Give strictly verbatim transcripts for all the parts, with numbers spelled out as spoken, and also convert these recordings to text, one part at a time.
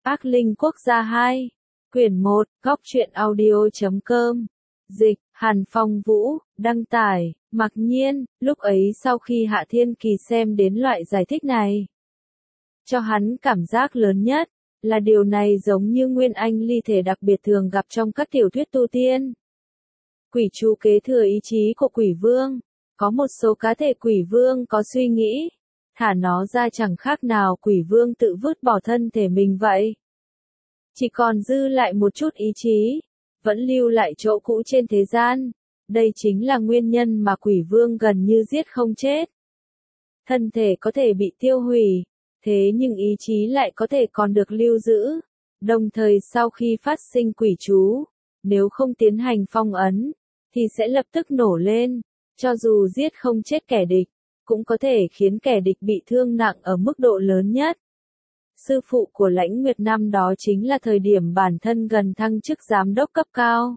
Ác Linh Quốc gia hai, quyển một, góc truyện audio chấm com. Dịch, Hàn Phong Vũ, đăng tải, mặc nhiên, lúc ấy sau khi Hạ Thiên Kỳ xem đến loại giải thích này. Cho hắn cảm giác lớn nhất, là điều này giống như nguyên anh ly thể đặc biệt thường gặp trong các tiểu thuyết tu tiên. Quỷ chú kế thừa ý chí của quỷ vương, có một số cá thể quỷ vương có suy nghĩ, thả nó ra chẳng khác nào quỷ vương tự vứt bỏ thân thể mình vậy. Chỉ còn dư lại một chút ý chí, vẫn lưu lại chỗ cũ trên thế gian, đây chính là nguyên nhân mà quỷ vương gần như giết không chết. Thân thể có thể bị tiêu hủy, thế nhưng ý chí lại có thể còn được lưu giữ, đồng thời sau khi phát sinh quỷ chú, nếu không tiến hành phong ấn, thì sẽ lập tức nổ lên, cho dù giết không chết kẻ địch, cũng có thể khiến kẻ địch bị thương nặng ở mức độ lớn nhất. Sư phụ của Lãnh Nguyệt năm đó chính là thời điểm bản thân gần thăng chức giám đốc cấp cao.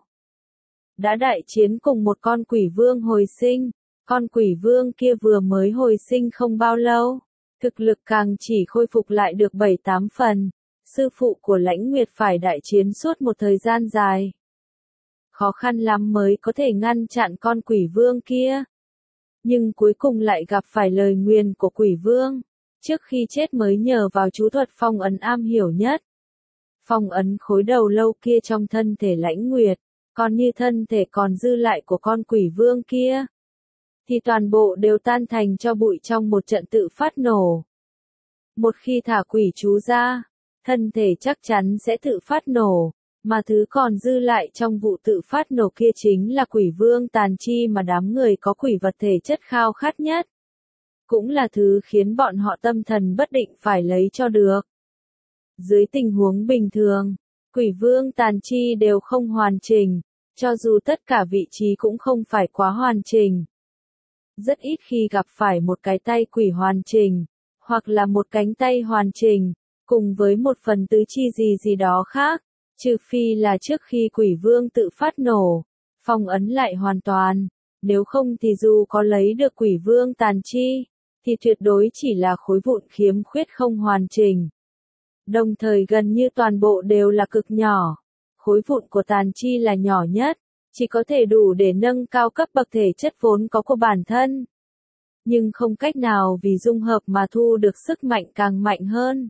Đã đại chiến cùng một con quỷ vương hồi sinh, con quỷ vương kia vừa mới hồi sinh không bao lâu, thực lực càng chỉ khôi phục lại được bảy tám phần, sư phụ của Lãnh Nguyệt phải đại chiến suốt một thời gian dài. Khó khăn lắm mới có thể ngăn chặn con quỷ vương kia. Nhưng cuối cùng lại gặp phải lời nguyền của quỷ vương, trước khi chết mới nhờ vào chú thuật phong ấn am hiểu nhất. Phong ấn khối đầu lâu kia trong thân thể Lãnh Nguyệt, còn như thân thể còn dư lại của con quỷ vương kia, thì toàn bộ đều tan thành cho bụi trong một trận tự phát nổ. Một khi thả quỷ chú ra, thân thể chắc chắn sẽ tự phát nổ, mà thứ còn dư lại trong vụ tự phát nổ kia chính là quỷ vương tàn chi mà đám người có quỷ vật thể chất khao khát nhất. Cũng là thứ khiến bọn họ tâm thần bất định phải lấy cho được. Dưới tình huống bình thường, quỷ vương tàn chi đều không hoàn chỉnh, cho dù tất cả vị trí cũng không phải quá hoàn chỉnh. Rất ít khi gặp phải một cái tay quỷ hoàn chỉnh, hoặc là một cánh tay hoàn chỉnh, cùng với một phần tứ chi gì gì đó khác, trừ phi là trước khi quỷ vương tự phát nổ, phong ấn lại hoàn toàn, nếu không thì dù có lấy được quỷ vương tàn chi, thì tuyệt đối chỉ là khối vụn khiếm khuyết không hoàn chỉnh. Đồng thời gần như toàn bộ đều là cực nhỏ, khối vụn của tàn chi là nhỏ nhất, chỉ có thể đủ để nâng cao cấp bậc thể chất vốn có của bản thân. Nhưng không cách nào vì dung hợp mà thu được sức mạnh càng mạnh hơn.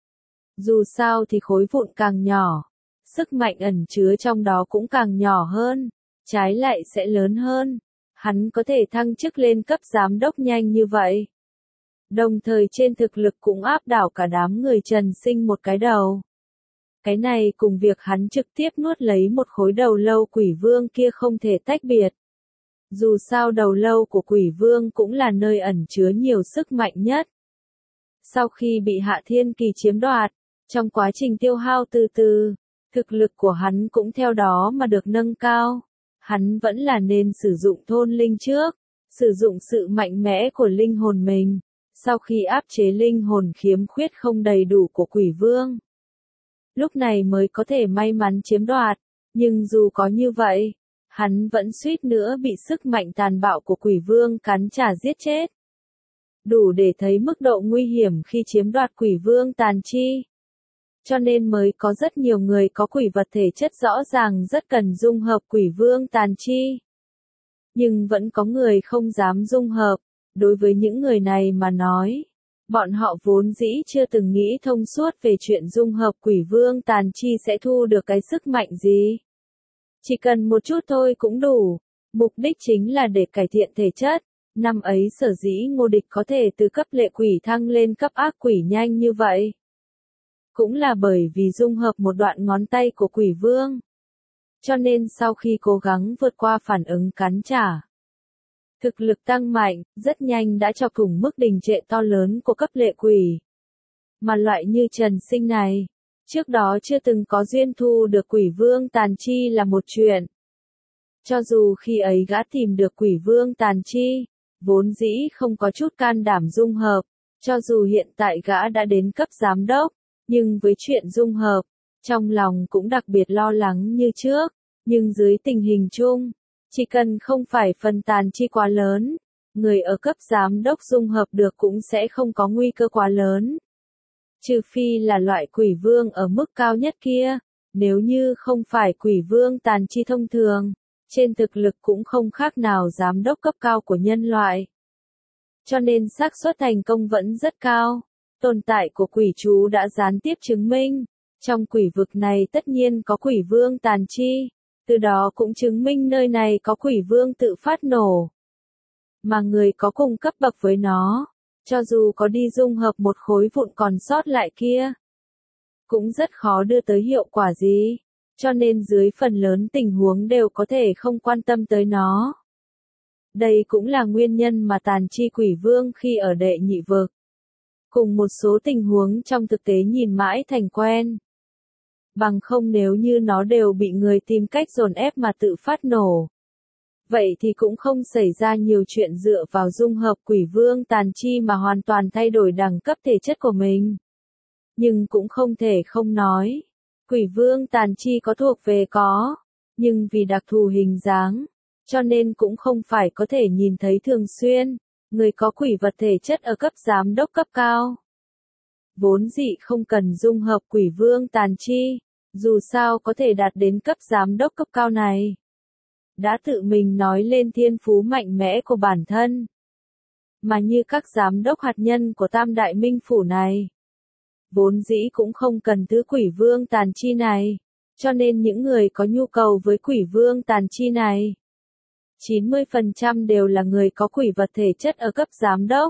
Dù sao thì khối vụn càng nhỏ, sức mạnh ẩn chứa trong đó cũng càng nhỏ hơn, trái lại sẽ lớn hơn. Hắn có thể thăng chức lên cấp giám đốc nhanh như vậy. Đồng thời trên thực lực cũng áp đảo cả đám người Trần Sinh một cái đầu. Cái này cùng việc hắn trực tiếp nuốt lấy một khối đầu lâu quỷ vương kia không thể tách biệt. Dù sao đầu lâu của quỷ vương cũng là nơi ẩn chứa nhiều sức mạnh nhất. Sau khi bị Hạ Thiên Kỳ chiếm đoạt, trong quá trình tiêu hao từ từ, thực lực của hắn cũng theo đó mà được nâng cao. Hắn vẫn là nên sử dụng thôn linh trước, sử dụng sự mạnh mẽ của linh hồn mình, sau khi áp chế linh hồn khiếm khuyết không đầy đủ của quỷ vương. Lúc này mới có thể may mắn chiếm đoạt, nhưng dù có như vậy, hắn vẫn suýt nữa bị sức mạnh tàn bạo của quỷ vương cắn trả giết chết. Đủ để thấy mức độ nguy hiểm khi chiếm đoạt quỷ vương tàn chi. Cho nên mới có rất nhiều người có quỷ vật thể chất rõ ràng rất cần dung hợp quỷ vương tàn chi. Nhưng vẫn có người không dám dung hợp, đối với những người này mà nói, bọn họ vốn dĩ chưa từng nghĩ thông suốt về chuyện dung hợp quỷ vương tàn chi sẽ thu được cái sức mạnh gì. Chỉ cần một chút thôi cũng đủ, mục đích chính là để cải thiện thể chất. Năm ấy sở dĩ Ngô Địch có thể từ cấp lệ quỷ thăng lên cấp ác quỷ nhanh như vậy. Cũng là bởi vì dung hợp một đoạn ngón tay của quỷ vương. Cho nên sau khi cố gắng vượt qua phản ứng cắn trả, thực lực tăng mạnh, rất nhanh đã cho cùng mức đình trệ to lớn của cấp lệ quỷ. Mà loại như Trần Sinh này, trước đó chưa từng có duyên thu được quỷ vương tàn chi là một chuyện. Cho dù khi ấy gã tìm được quỷ vương tàn chi, vốn dĩ không có chút can đảm dung hợp, cho dù hiện tại gã đã đến cấp giám đốc, nhưng với chuyện dung hợp, trong lòng cũng đặc biệt lo lắng như trước, nhưng dưới tình hình chung, chỉ cần không phải phần tàn chi quá lớn, người ở cấp giám đốc dung hợp được cũng sẽ không có nguy cơ quá lớn. Trừ phi là loại quỷ vương ở mức cao nhất kia, nếu như không phải quỷ vương tàn chi thông thường, trên thực lực cũng không khác nào giám đốc cấp cao của nhân loại. Cho nên xác suất thành công vẫn rất cao. Tồn tại của quỷ chú đã gián tiếp chứng minh, trong quỷ vực này tất nhiên có quỷ vương tàn chi, từ đó cũng chứng minh nơi này có quỷ vương tự phát nổ. Mà người có cùng cấp bậc với nó, cho dù có đi dung hợp một khối vụn còn sót lại kia, cũng rất khó đưa tới hiệu quả gì, cho nên dưới phần lớn tình huống đều có thể không quan tâm tới nó. Đây cũng là nguyên nhân mà tàn chi quỷ vương khi ở đệ nhị vực, cùng một số tình huống trong thực tế nhìn mãi thành quen. Bằng không nếu như nó đều bị người tìm cách dồn ép mà tự phát nổ, vậy thì cũng không xảy ra nhiều chuyện dựa vào dung hợp quỷ vương tàn chi mà hoàn toàn thay đổi đẳng cấp thể chất của mình. Nhưng cũng không thể không nói, quỷ vương tàn chi có thuộc về có, nhưng vì đặc thù hình dáng, cho nên cũng không phải có thể nhìn thấy thường xuyên, người có quỷ vật thể chất ở cấp giám đốc cấp cao. Vốn dĩ không cần dung hợp quỷ vương tàn chi, dù sao có thể đạt đến cấp giám đốc cấp cao này. Đã tự mình nói lên thiên phú mạnh mẽ của bản thân. Mà như các giám đốc hạt nhân của Tam Đại Minh Phủ này, vốn dĩ cũng không cần thứ quỷ vương tàn chi này, cho nên những người có nhu cầu với quỷ vương tàn chi này, chín mươi phần trăm đều là người có quỷ vật thể chất ở cấp giám đốc.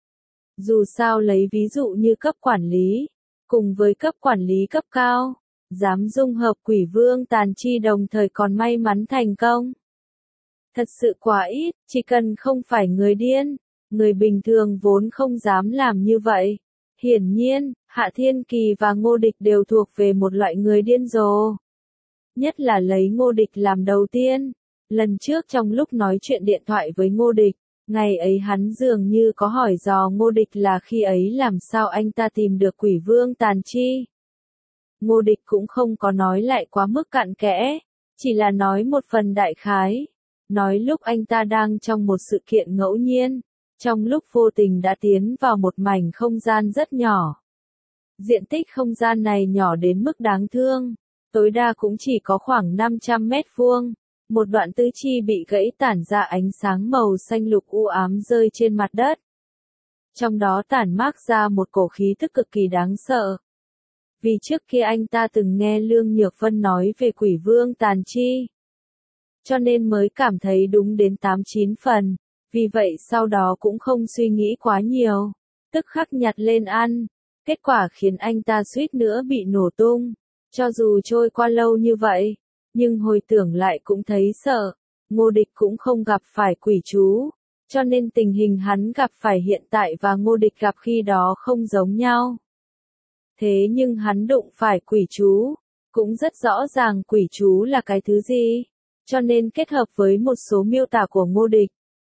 Dù sao lấy ví dụ như cấp quản lý, cùng với cấp quản lý cấp cao, dám dung hợp quỷ vương tàn chi đồng thời còn may mắn thành công. Thật sự quá ít, chỉ cần không phải người điên, người bình thường vốn không dám làm như vậy. Hiển nhiên, Hạ Thiên Kỳ và Ngô Địch đều thuộc về một loại người điên rồ. Nhất là lấy Ngô Địch làm đầu tiên. Lần trước trong lúc nói chuyện điện thoại với Ngô Địch, ngày ấy hắn dường như có hỏi dò Ngô Địch là khi ấy làm sao anh ta tìm được quỷ vương tàn chi. Ngô Địch cũng không có nói lại quá mức cặn kẽ, chỉ là nói một phần đại khái. Nói lúc anh ta đang trong một sự kiện ngẫu nhiên, trong lúc vô tình đã tiến vào một mảnh không gian rất nhỏ. Diện tích không gian này nhỏ đến mức đáng thương, tối đa cũng chỉ có khoảng năm trăm mét vuông. Một đoạn tứ chi bị gãy tản ra ánh sáng màu xanh lục u ám rơi trên mặt đất. Trong đó tản mát ra một cổ khí tức cực kỳ đáng sợ. Vì trước kia anh ta từng nghe Lương Nhược Vân nói về quỷ vương tàn chi, cho nên mới cảm thấy đúng đến tám chín phần, vì vậy sau đó cũng không suy nghĩ quá nhiều, tức khắc nhặt lên ăn, kết quả khiến anh ta suýt nữa bị nổ tung. Cho dù trôi qua lâu như vậy, nhưng hồi tưởng lại cũng thấy sợ. Ngô Địch cũng không gặp phải quỷ chú, cho nên tình hình hắn gặp phải hiện tại và Ngô Địch gặp khi đó không giống nhau. Thế nhưng hắn đụng phải quỷ chú, cũng rất rõ ràng quỷ chú là cái thứ gì, cho nên kết hợp với một số miêu tả của Ngô Địch,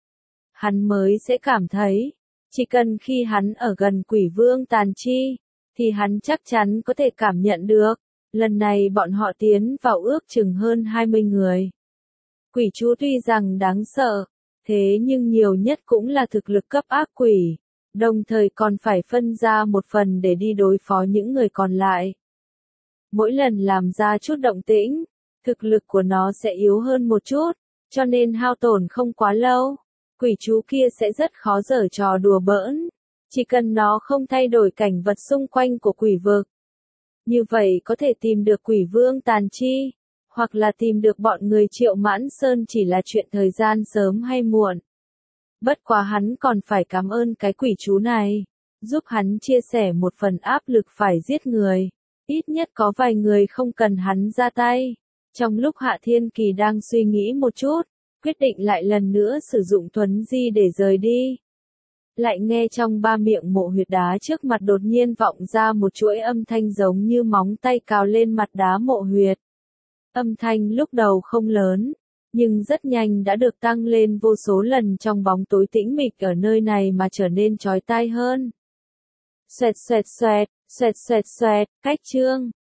hắn mới sẽ cảm thấy, chỉ cần khi hắn ở gần quỷ vương tàn chi, thì hắn chắc chắn có thể cảm nhận được. Lần này bọn họ tiến vào ước chừng hơn hai mươi người. Quỷ chú tuy rằng đáng sợ, thế nhưng nhiều nhất cũng là thực lực cấp ác quỷ, đồng thời còn phải phân ra một phần để đi đối phó những người còn lại. Mỗi lần làm ra chút động tĩnh, thực lực của nó sẽ yếu hơn một chút, cho nên hao tổn không quá lâu. Quỷ chú kia sẽ rất khó giở trò đùa bỡn, chỉ cần nó không thay đổi cảnh vật xung quanh của quỷ vực. Như vậy có thể tìm được quỷ vương tàn chi, hoặc là tìm được bọn người Triệu Mãn Sơn chỉ là chuyện thời gian sớm hay muộn. Bất quá hắn còn phải cảm ơn cái quỷ chú này, giúp hắn chia sẻ một phần áp lực phải giết người. Ít nhất có vài người không cần hắn ra tay. Trong lúc Hạ Thiên Kỳ đang suy nghĩ một chút, quyết định lại lần nữa sử dụng thuấn di để rời đi. Lại nghe trong ba miệng mộ huyệt đá trước mặt đột nhiên vọng ra một chuỗi âm thanh giống như móng tay cào lên mặt đá mộ huyệt. Âm thanh lúc đầu không lớn, nhưng rất nhanh đã được tăng lên vô số lần trong bóng tối tĩnh mịch ở nơi này mà trở nên chói tai hơn. Xoẹt xoẹt xoẹt, xoẹt xoẹt xoẹt, cách chương.